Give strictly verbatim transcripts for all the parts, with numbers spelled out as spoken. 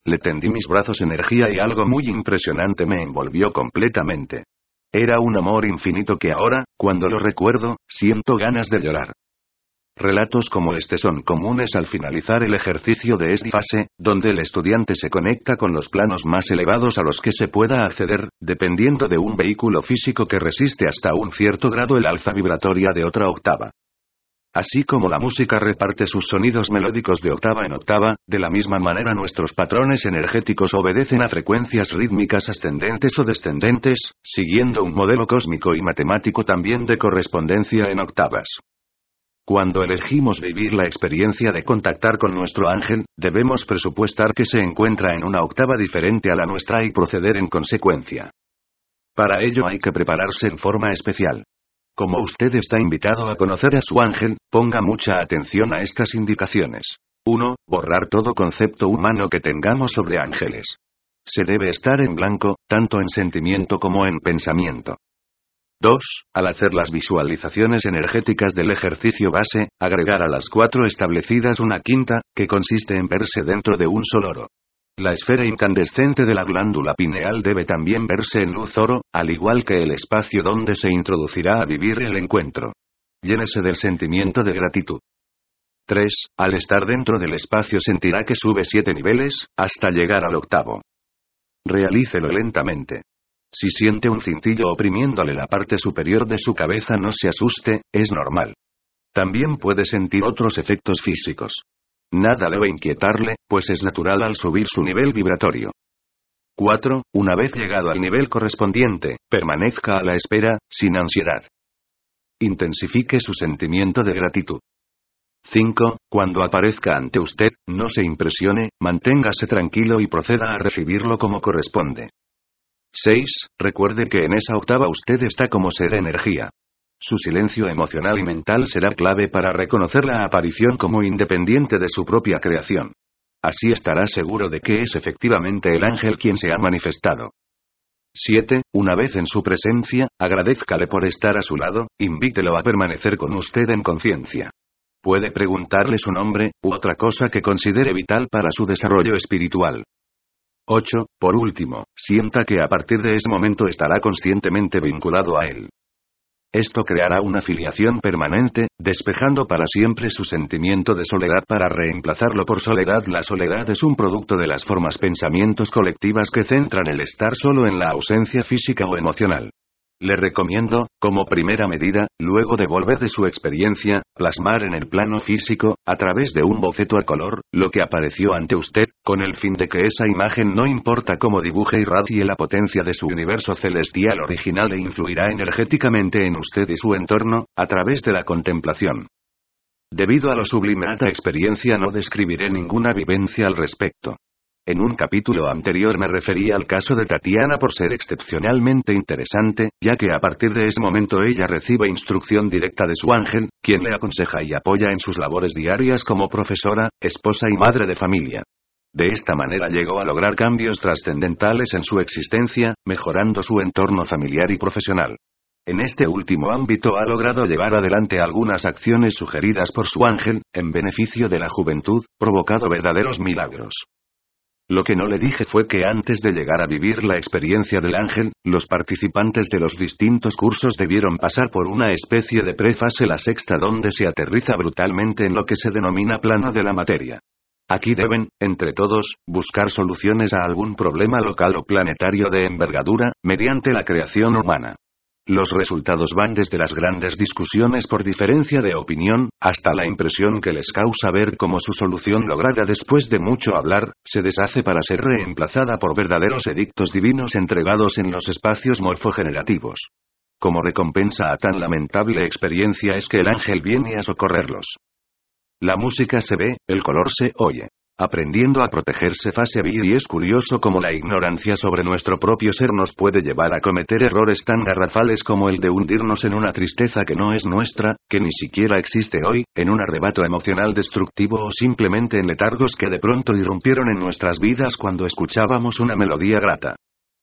le tendí mis brazos energía y algo muy impresionante me envolvió completamente. Era un amor infinito que ahora, cuando lo recuerdo, siento ganas de llorar. Relatos como este son comunes al finalizar el ejercicio de esta fase, donde el estudiante se conecta con los planos más elevados a los que se pueda acceder, dependiendo de un vehículo físico que resiste hasta un cierto grado el alza vibratoria de otra octava. Así como la música reparte sus sonidos melódicos de octava en octava, de la misma manera nuestros patrones energéticos obedecen a frecuencias rítmicas ascendentes o descendentes, siguiendo un modelo cósmico y matemático también de correspondencia en octavas. Cuando elegimos vivir la experiencia de contactar con nuestro ángel, debemos presupuestar que se encuentra en una octava diferente a la nuestra y proceder en consecuencia. Para ello hay que prepararse en forma especial. Como usted está invitado a conocer a su ángel, ponga mucha atención a estas indicaciones. uno. Borrar todo concepto humano que tengamos sobre ángeles. Se debe estar en blanco, tanto en sentimiento como en pensamiento. dos. Al hacer las visualizaciones energéticas del ejercicio base, agregar a las cuatro establecidas una quinta, que consiste en verse dentro de un sol oro. La esfera incandescente de la glándula pineal debe también verse en luz oro, al igual que el espacio donde se introducirá a vivir el encuentro. Llénese del sentimiento de gratitud. tres. Al estar dentro del espacio sentirá que sube siete niveles, hasta llegar al octavo. Realícelo lentamente. Si siente un cintillo oprimiéndole la parte superior de su cabeza, no se asuste, es normal. También puede sentir otros efectos físicos. Nada debe inquietarle, pues es natural al subir su nivel vibratorio. cuatro. Una vez llegado al nivel correspondiente, permanezca a la espera, sin ansiedad. Intensifique su sentimiento de gratitud. cinco. Cuando aparezca ante usted, no se impresione, manténgase tranquilo y proceda a recibirlo como corresponde. seis. Recuerde que en esa octava usted está como ser energía. Su silencio emocional y mental será clave para reconocer la aparición como independiente de su propia creación. Así estará seguro de que es efectivamente el ángel quien se ha manifestado. siete. Una vez en su presencia, agradézcale por estar a su lado, invítelo a permanecer con usted en conciencia. Puede preguntarle su nombre, u otra cosa que considere vital para su desarrollo espiritual. ocho. Por último, sienta que a partir de ese momento estará conscientemente vinculado a él. Esto creará una filiación permanente, despejando para siempre su sentimiento de soledad para reemplazarlo por soledad. La soledad es un producto de las formas pensamientos colectivas que centran el estar solo en la ausencia física o emocional. Le recomiendo, como primera medida, luego de volver de su experiencia, plasmar en el plano físico, a través de un boceto a color, lo que apareció ante usted, con el fin de que esa imagen, no importa cómo dibuje, irradie la potencia de su universo celestial original e influirá energéticamente en usted y su entorno, a través de la contemplación. Debido a lo sublime de esta experiencia no describiré ninguna vivencia al respecto. En un capítulo anterior me refería al caso de Tatiana por ser excepcionalmente interesante, ya que a partir de ese momento ella recibe instrucción directa de su ángel, quien le aconseja y apoya en sus labores diarias como profesora, esposa y madre de familia. De esta manera llegó a lograr cambios trascendentales en su existencia, mejorando su entorno familiar y profesional. En este último ámbito ha logrado llevar adelante algunas acciones sugeridas por su ángel, en beneficio de la juventud, provocado verdaderos milagros. Lo que no le dije fue que antes de llegar a vivir la experiencia del ángel, los participantes de los distintos cursos debieron pasar por una especie de prefase, la sexta, donde se aterriza brutalmente en lo que se denomina plano de la materia. Aquí deben, entre todos, buscar soluciones a algún problema local o planetario de envergadura, mediante la creación humana. Los resultados van desde las grandes discusiones por diferencia de opinión, hasta la impresión que les causa ver cómo su solución lograda después de mucho hablar, se deshace para ser reemplazada por verdaderos edictos divinos entregados en los espacios morfogenerativos. Como recompensa a tan lamentable experiencia es que el ángel viene a socorrerlos. La música se ve, el color se oye. Aprendiendo a protegerse fase B, y es curioso cómo la ignorancia sobre nuestro propio ser nos puede llevar a cometer errores tan garrafales como el de hundirnos en una tristeza que no es nuestra, que ni siquiera existe hoy, en un arrebato emocional destructivo o simplemente en letargos que de pronto irrumpieron en nuestras vidas cuando escuchábamos una melodía grata.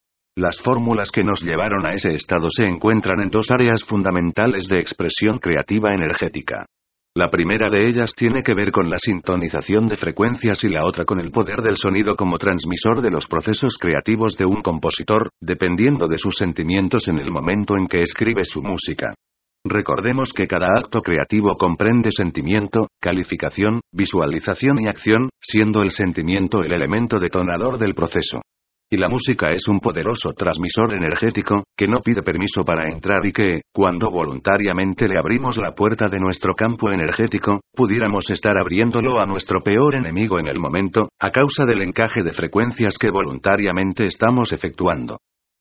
Las fórmulas que nos llevaron a ese estado se encuentran en dos áreas fundamentales de expresión creativa energética. La primera de ellas tiene que ver con la sintonización de frecuencias y la otra con el poder del sonido como transmisor de los procesos creativos de un compositor, dependiendo de sus sentimientos en el momento en que escribe su música. Recordemos que cada acto creativo comprende sentimiento, calificación, visualización y acción, siendo el sentimiento el elemento detonador del proceso. Y la música es un poderoso transmisor energético, que no pide permiso para entrar y que, cuando voluntariamente le abrimos la puerta de nuestro campo energético, pudiéramos estar abriéndolo a nuestro peor enemigo en el momento, a causa del encaje de frecuencias que voluntariamente estamos efectuando.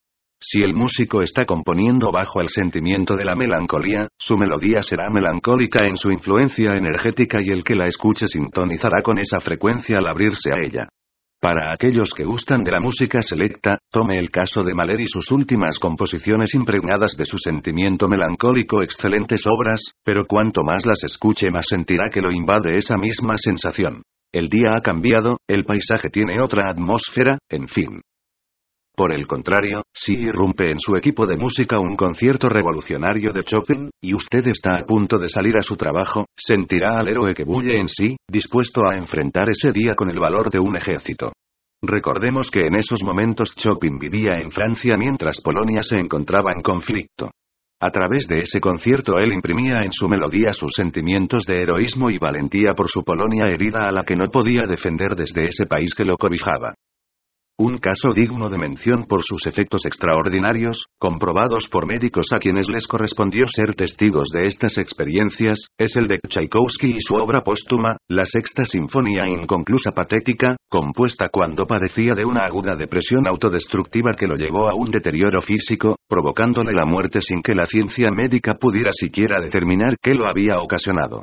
Si el músico está componiendo bajo el sentimiento de la melancolía, su melodía será melancólica en su influencia energética y el que la escuche sintonizará con esa frecuencia al abrirse a ella. Para aquellos que gustan de la música selecta, tome el caso de Mahler y sus últimas composiciones impregnadas de su sentimiento melancólico, excelentes obras, pero cuanto más las escuche más sentirá que lo invade esa misma sensación. El día ha cambiado, el paisaje tiene otra atmósfera, en fin. Por el contrario, si irrumpe en su equipo de música un concierto revolucionario de Chopin, y usted está a punto de salir a su trabajo, sentirá al héroe que bulle en sí, dispuesto a enfrentar ese día con el valor de un ejército. Recordemos que en esos momentos Chopin vivía en Francia mientras Polonia se encontraba en conflicto. A través de ese concierto él imprimía en su melodía sus sentimientos de heroísmo y valentía por su Polonia herida a la que no podía defender desde ese país que lo cobijaba. Un caso digno de mención por sus efectos extraordinarios, comprobados por médicos a quienes les correspondió ser testigos de estas experiencias, es el de Tchaikovsky y su obra póstuma, la Sexta Sinfonía Inconclusa Patética, compuesta cuando padecía de una aguda depresión autodestructiva que lo llevó a un deterioro físico, provocándole la muerte sin que la ciencia médica pudiera siquiera determinar qué lo había ocasionado.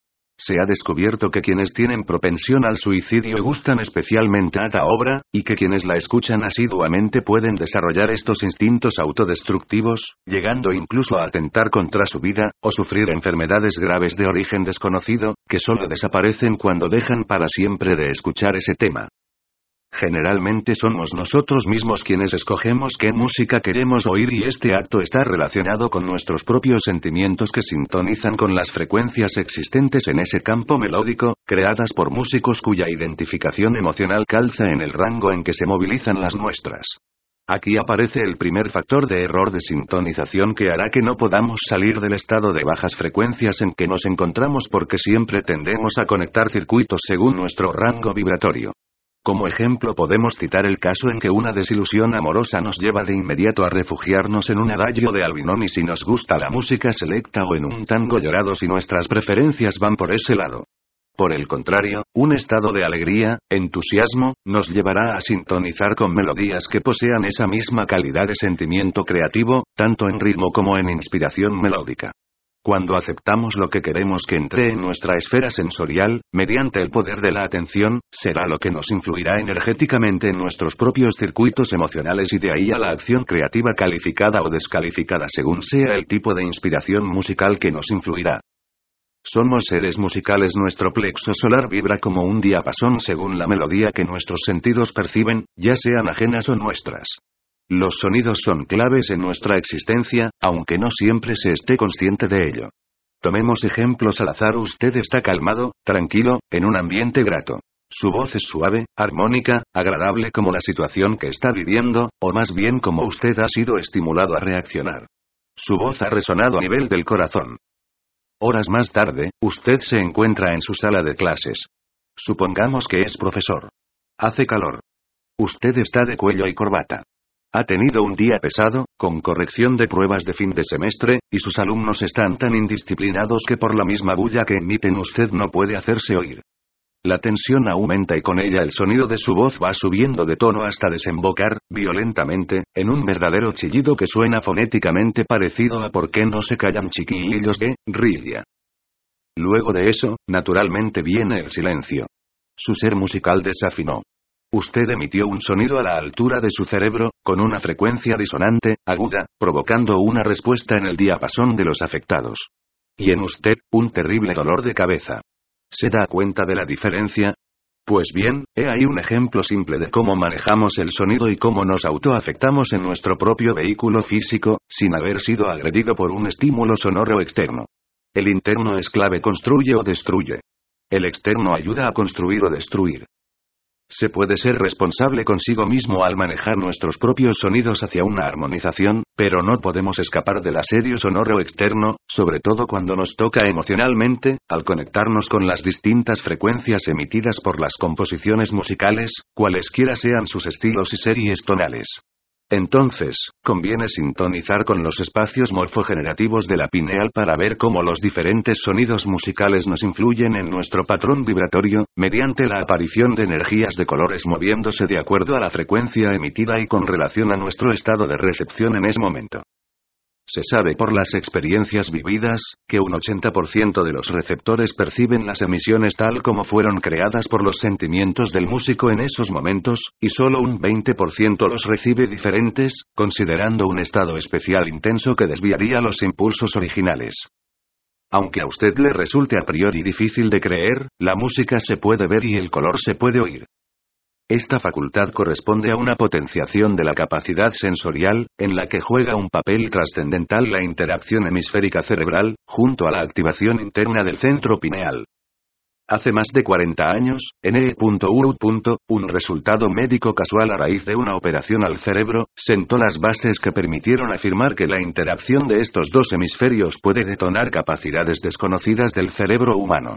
Se ha descubierto que quienes tienen propensión al suicidio gustan especialmente a la obra, y que quienes la escuchan asiduamente pueden desarrollar estos instintos autodestructivos, llegando incluso a atentar contra su vida, o sufrir enfermedades graves de origen desconocido, que solo desaparecen cuando dejan para siempre de escuchar ese tema. Generalmente somos nosotros mismos quienes escogemos qué música queremos oír y este acto está relacionado con nuestros propios sentimientos que sintonizan con las frecuencias existentes en ese campo melódico, creadas por músicos cuya identificación emocional calza en el rango en que se movilizan las nuestras. Aquí aparece el primer factor de error de sintonización que hará que no podamos salir del estado de bajas frecuencias en que nos encontramos porque siempre tendemos a conectar circuitos según nuestro rango vibratorio. Como ejemplo podemos citar el caso en que una desilusión amorosa nos lleva de inmediato a refugiarnos en un adagio de Albinoni si nos gusta la música selecta o en un tango llorado si nuestras preferencias van por ese lado. Por el contrario, un estado de alegría, entusiasmo, nos llevará a sintonizar con melodías que posean esa misma calidad de sentimiento creativo, tanto en ritmo como en inspiración melódica. Cuando aceptamos lo que queremos que entre en nuestra esfera sensorial, mediante el poder de la atención, será lo que nos influirá energéticamente en nuestros propios circuitos emocionales y de ahí a la acción creativa calificada o descalificada según sea el tipo de inspiración musical que nos influirá. Somos seres musicales, nuestro plexo solar vibra como un diapasón según la melodía que nuestros sentidos perciben, ya sean ajenas o nuestras. Los sonidos son claves en nuestra existencia, aunque no siempre se esté consciente de ello. Tomemos ejemplos al azar. Usted está calmado, tranquilo, en un ambiente grato. Su voz es suave, armónica, agradable como la situación que está viviendo, o más bien como usted ha sido estimulado a reaccionar. Su voz ha resonado a nivel del corazón. Horas más tarde, usted se encuentra en su sala de clases. Supongamos que es profesor. Hace calor. Usted está de cuello y corbata. Ha tenido un día pesado, con corrección de pruebas de fin de semestre, y sus alumnos están tan indisciplinados que por la misma bulla que emiten usted no puede hacerse oír. La tensión aumenta y con ella el sonido de su voz va subiendo de tono hasta desembocar, violentamente, en un verdadero chillido que suena fonéticamente parecido a ¿por qué no se callan chiquillos de Rilla? Luego de eso, naturalmente viene el silencio. Su ser musical desafinó. Usted emitió un sonido a la altura de su cerebro, con una frecuencia disonante, aguda, provocando una respuesta en el diapasón de los afectados. Y en usted, un terrible dolor de cabeza. ¿Se da cuenta de la diferencia? Pues bien, he ahí un ejemplo simple de cómo manejamos el sonido y cómo nos autoafectamos en nuestro propio vehículo físico, sin haber sido agredido por un estímulo sonoro externo. El interno es clave, construye o destruye. El externo ayuda a construir o destruir. Se puede ser responsable consigo mismo al manejar nuestros propios sonidos hacia una armonización, pero no podemos escapar del asedio sonoro externo, sobre todo cuando nos toca emocionalmente, al conectarnos con las distintas frecuencias emitidas por las composiciones musicales, cualesquiera sean sus estilos y series tonales. Entonces, conviene sintonizar con los espacios morfogenerativos de la pineal para ver cómo los diferentes sonidos musicales nos influyen en nuestro patrón vibratorio, mediante la aparición de energías de colores moviéndose de acuerdo a la frecuencia emitida y con relación a nuestro estado de recepción en ese momento. Se sabe por las experiencias vividas, que un ochenta por ciento de los receptores perciben las emisiones tal como fueron creadas por los sentimientos del músico en esos momentos, y solo un veinte por ciento los recibe diferentes, considerando un estado especial intenso que desviaría los impulsos originales. Aunque a usted le resulte a priori difícil de creer, la música se puede ver y el color se puede oír. Esta facultad corresponde a una potenciación de la capacidad sensorial, en la que juega un papel trascendental la interacción hemisférica cerebral, junto a la activación interna del centro pineal. Hace más de cuarenta años, en E U un resultado médico casual a raíz de una operación al cerebro, sentó las bases que permitieron afirmar que la interacción de estos dos hemisferios puede detonar capacidades desconocidas del cerebro humano.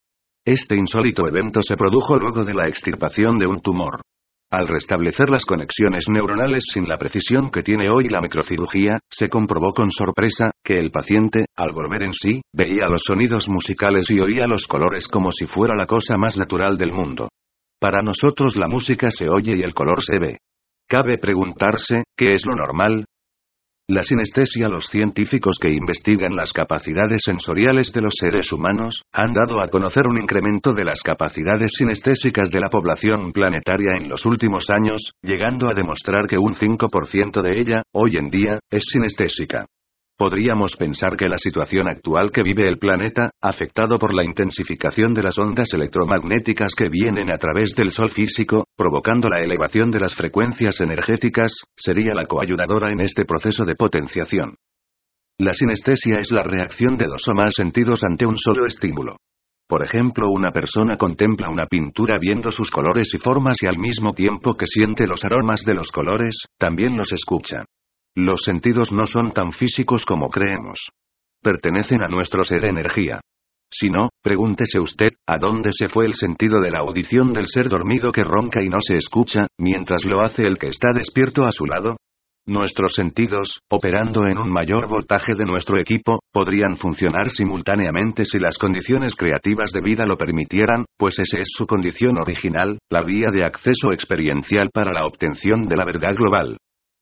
Este insólito evento se produjo luego de la extirpación de un tumor. Al restablecer las conexiones neuronales sin la precisión que tiene hoy la microcirugía, se comprobó con sorpresa, que el paciente, al volver en sí, veía los sonidos musicales y oía los colores como si fuera la cosa más natural del mundo. Para nosotros la música se oye y el color se ve. Cabe preguntarse, ¿qué es lo normal? La sinestesia. Los científicos que investigan las capacidades sensoriales de los seres humanos, han dado a conocer un incremento de las capacidades sinestésicas de la población planetaria en los últimos años, llegando a demostrar que un cinco por ciento de ella, hoy en día, es sinestésica. Podríamos pensar que la situación actual que vive el planeta, afectado por la intensificación de las ondas electromagnéticas que vienen a través del Sol físico, provocando la elevación de las frecuencias energéticas, sería la coayudadora en este proceso de potenciación. La sinestesia es la reacción de dos o más sentidos ante un solo estímulo. Por ejemplo, una persona contempla una pintura viendo sus colores y formas y al mismo tiempo que siente los aromas de los colores, también los escucha. Los sentidos no son tan físicos como creemos. Pertenecen a nuestro ser energía. Si no, pregúntese usted, ¿a dónde se fue el sentido de la audición del ser dormido que ronca y no se escucha, mientras lo hace el que está despierto a su lado? Nuestros sentidos, operando en un mayor voltaje de nuestro equipo, podrían funcionar simultáneamente si las condiciones creativas de vida lo permitieran, pues esa es su condición original, la vía de acceso experiencial para la obtención de la verdad global.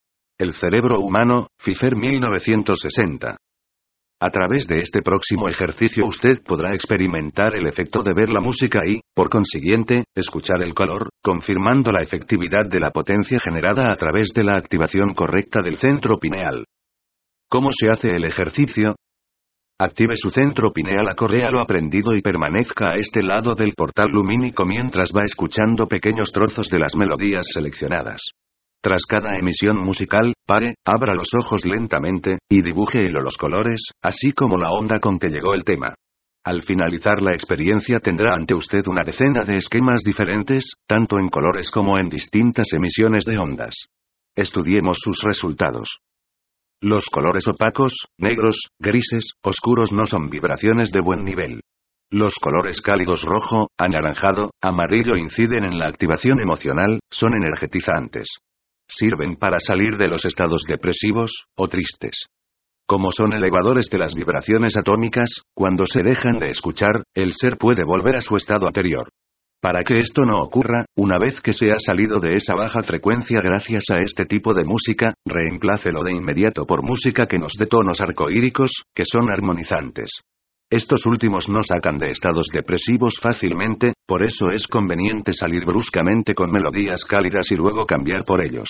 El cerebro humano, Pfeiffer mil novecientos sesenta. A través de este próximo ejercicio usted podrá experimentar el efecto de ver la música y, por consiguiente, escuchar el color, confirmando la efectividad de la potencia generada a través de la activación correcta del centro pineal. ¿Cómo se hace el ejercicio? Active su centro pineal, acorrea lo aprendido y permanezca a este lado del portal lumínico mientras va escuchando pequeños trozos de las melodías seleccionadas. Tras cada emisión musical, pare, abra los ojos lentamente, y dibuje los colores, así como la onda con que llegó el tema. Al finalizar la experiencia tendrá ante usted una decena de esquemas diferentes, tanto en colores como en distintas emisiones de ondas. Estudiemos sus resultados. Los colores opacos, negros, grises, oscuros no son vibraciones de buen nivel. Los colores cálidos rojo, anaranjado, amarillo inciden en la activación emocional, son energetizantes. Sirven para salir de los estados depresivos, o tristes. Como son elevadores de las vibraciones atómicas, cuando se dejan de escuchar, el ser puede volver a su estado anterior. Para que esto no ocurra, una vez que se ha salido de esa baja frecuencia gracias a este tipo de música, reemplácelo de inmediato por música que nos dé tonos arcoíricos, que son armonizantes. Estos últimos no sacan de estados depresivos fácilmente, por eso es conveniente salir bruscamente con melodías cálidas y luego cambiar por ellos.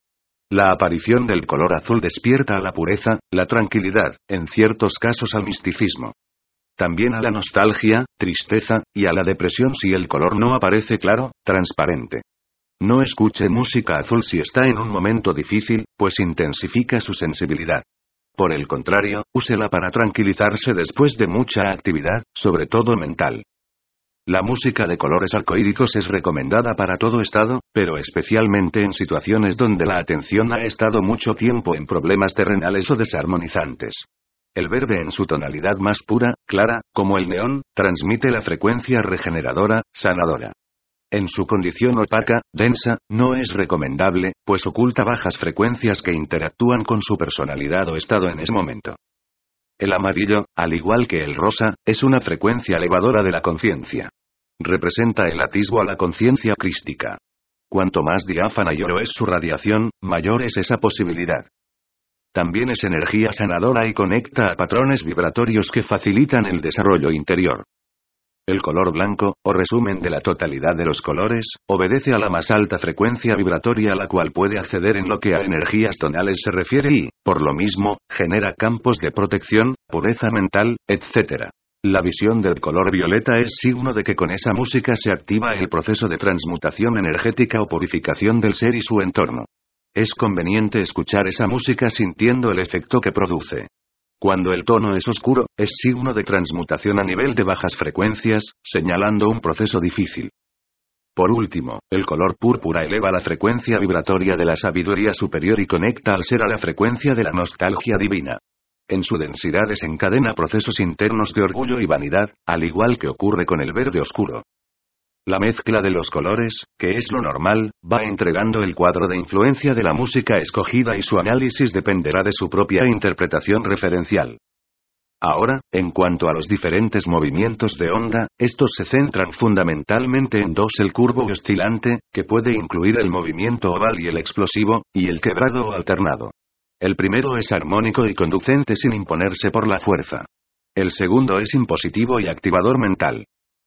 La aparición del color azul despierta a la pureza, la tranquilidad, en ciertos casos al misticismo. También a la nostalgia, tristeza, y a la depresión si el color no aparece claro, transparente. No escuche música azul si está en un momento difícil, pues intensifica su sensibilidad. Por el contrario, úsela para tranquilizarse después de mucha actividad, sobre todo mental. La música de colores arcoíricos es recomendada para todo estado, pero especialmente en situaciones donde la atención ha estado mucho tiempo en problemas terrenales o desarmonizantes. El verde en su tonalidad más pura, clara, como el neón, transmite la frecuencia regeneradora, sanadora. En su condición opaca, densa, no es recomendable, pues oculta bajas frecuencias que interactúan con su personalidad o estado en ese momento. El amarillo, al igual que el rosa, es una frecuencia elevadora de la conciencia. Representa el atisbo a la conciencia crística. Cuanto más diáfana y oro es su radiación, mayor es esa posibilidad. También es energía sanadora y conecta a patrones vibratorios que facilitan el desarrollo interior. El color blanco, o resumen de la totalidad de los colores, obedece a la más alta frecuencia vibratoria a la cual puede acceder en lo que a energías tonales se refiere y, por lo mismo, genera campos de protección, pureza mental, etcétera. La visión del color violeta es signo de que con esa música se activa el proceso de transmutación energética o purificación del ser y su entorno. Es conveniente escuchar esa música sintiendo el efecto que produce. Cuando el tono es oscuro, es signo de transmutación a nivel de bajas frecuencias, señalando un proceso difícil. Por último, el color púrpura eleva la frecuencia vibratoria de la sabiduría superior y conecta al ser a la frecuencia de la nostalgia divina. En su densidad desencadena procesos internos de orgullo y vanidad, al igual que ocurre con el verde oscuro. La mezcla de los colores, que es lo normal, va entregando el cuadro de influencia de la música escogida y su análisis dependerá de su propia interpretación referencial. Ahora, en cuanto a los diferentes movimientos de onda, estos se centran fundamentalmente en dos: el curvo y oscilante, que puede incluir el movimiento oval y el explosivo, y el quebrado o alternado. El primero es armónico y conducente sin imponerse por la fuerza. El segundo es impositivo y activador mental.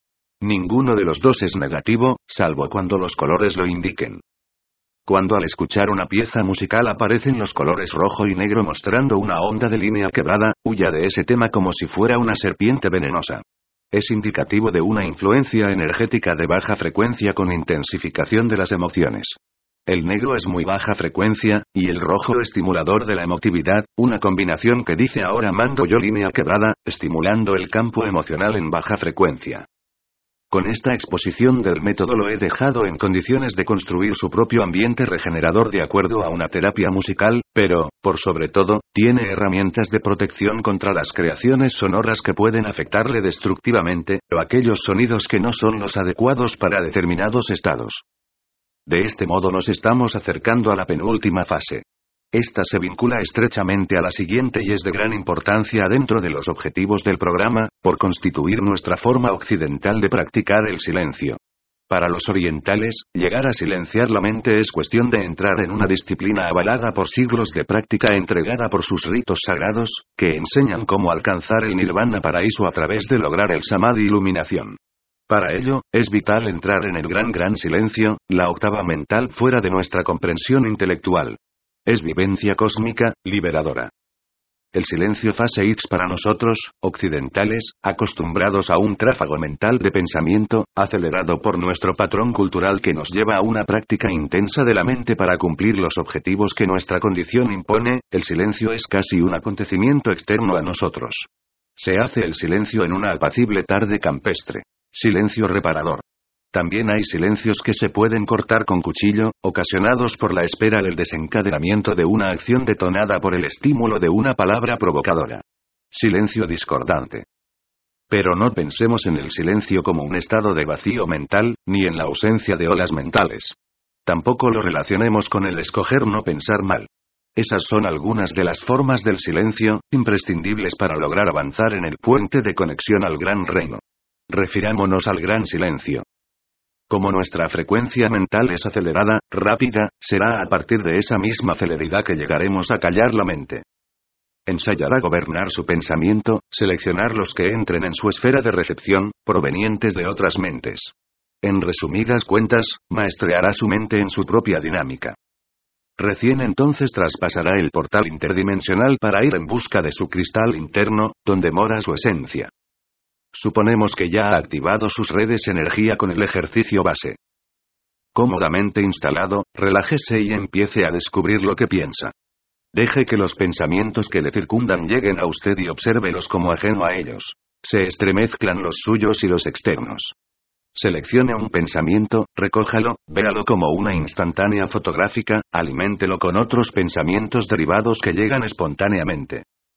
Ninguno de los dos es negativo, salvo cuando los colores lo indiquen. Cuando al escuchar una pieza musical aparecen los colores rojo y negro mostrando una onda de línea quebrada, huya de ese tema como si fuera una serpiente venenosa. Es indicativo de una influencia energética de baja frecuencia con intensificación de las emociones. El negro es muy baja frecuencia, y el rojo estimulador de la emotividad, una combinación que dice ahora mando yo línea quebrada, estimulando el campo emocional en baja frecuencia. Con esta exposición del método lo he dejado en condiciones de construir su propio ambiente regenerador de acuerdo a una terapia musical, pero, por sobre todo, tiene herramientas de protección contra las creaciones sonoras que pueden afectarle destructivamente, o aquellos sonidos que no son los adecuados para determinados estados. De este modo nos estamos acercando a la penúltima fase. Esta se vincula estrechamente a la siguiente y es de gran importancia dentro de los objetivos del programa, por constituir nuestra forma occidental de practicar el silencio. Para los orientales, llegar a silenciar la mente es cuestión de entrar en una disciplina avalada por siglos de práctica entregada por sus ritos sagrados, que enseñan cómo alcanzar el nirvana paraíso a través de lograr el samadhi iluminación. Para ello, es vital entrar en el gran gran silencio, la octava mental fuera de nuestra comprensión intelectual. Es vivencia cósmica, liberadora. El silencio fase X para nosotros, occidentales, acostumbrados a un tráfago mental de pensamiento, acelerado por nuestro patrón cultural que nos lleva a una práctica intensa de la mente para cumplir los objetivos que nuestra condición impone, el silencio es casi un acontecimiento externo a nosotros. Se hace el silencio en una apacible tarde campestre. Silencio reparador. También hay silencios que se pueden cortar con cuchillo, ocasionados por la espera del desencadenamiento de una acción detonada por el estímulo de una palabra provocadora. Silencio discordante. Pero no pensemos en el silencio como un estado de vacío mental, ni en la ausencia de olas mentales. Tampoco lo relacionemos con el escoger no pensar mal. Esas son algunas de las formas del silencio, imprescindibles para lograr avanzar en el puente de conexión al gran reino. Refirámonos al gran silencio. Como nuestra frecuencia mental es acelerada, rápida, será a partir de esa misma celeridad que llegaremos a callar la mente. Ensayará gobernar su pensamiento, seleccionar los que entren en su esfera de recepción, provenientes de otras mentes. En resumidas cuentas, maestreará su mente en su propia dinámica. Recién entonces traspasará el portal interdimensional para ir en busca de su cristal interno, donde mora su esencia. Suponemos que ya ha activado sus redes energía con el ejercicio base. Cómodamente instalado, relájese y empiece a descubrir lo que piensa. Deje que los pensamientos que le circundan lleguen a usted y obsérvelos como ajeno a ellos. Se estremezclan los suyos y los externos. Seleccione un pensamiento, recójalo, véalo como una instantánea fotográfica, aliméntelo con otros pensamientos derivados que llegan espontáneamente.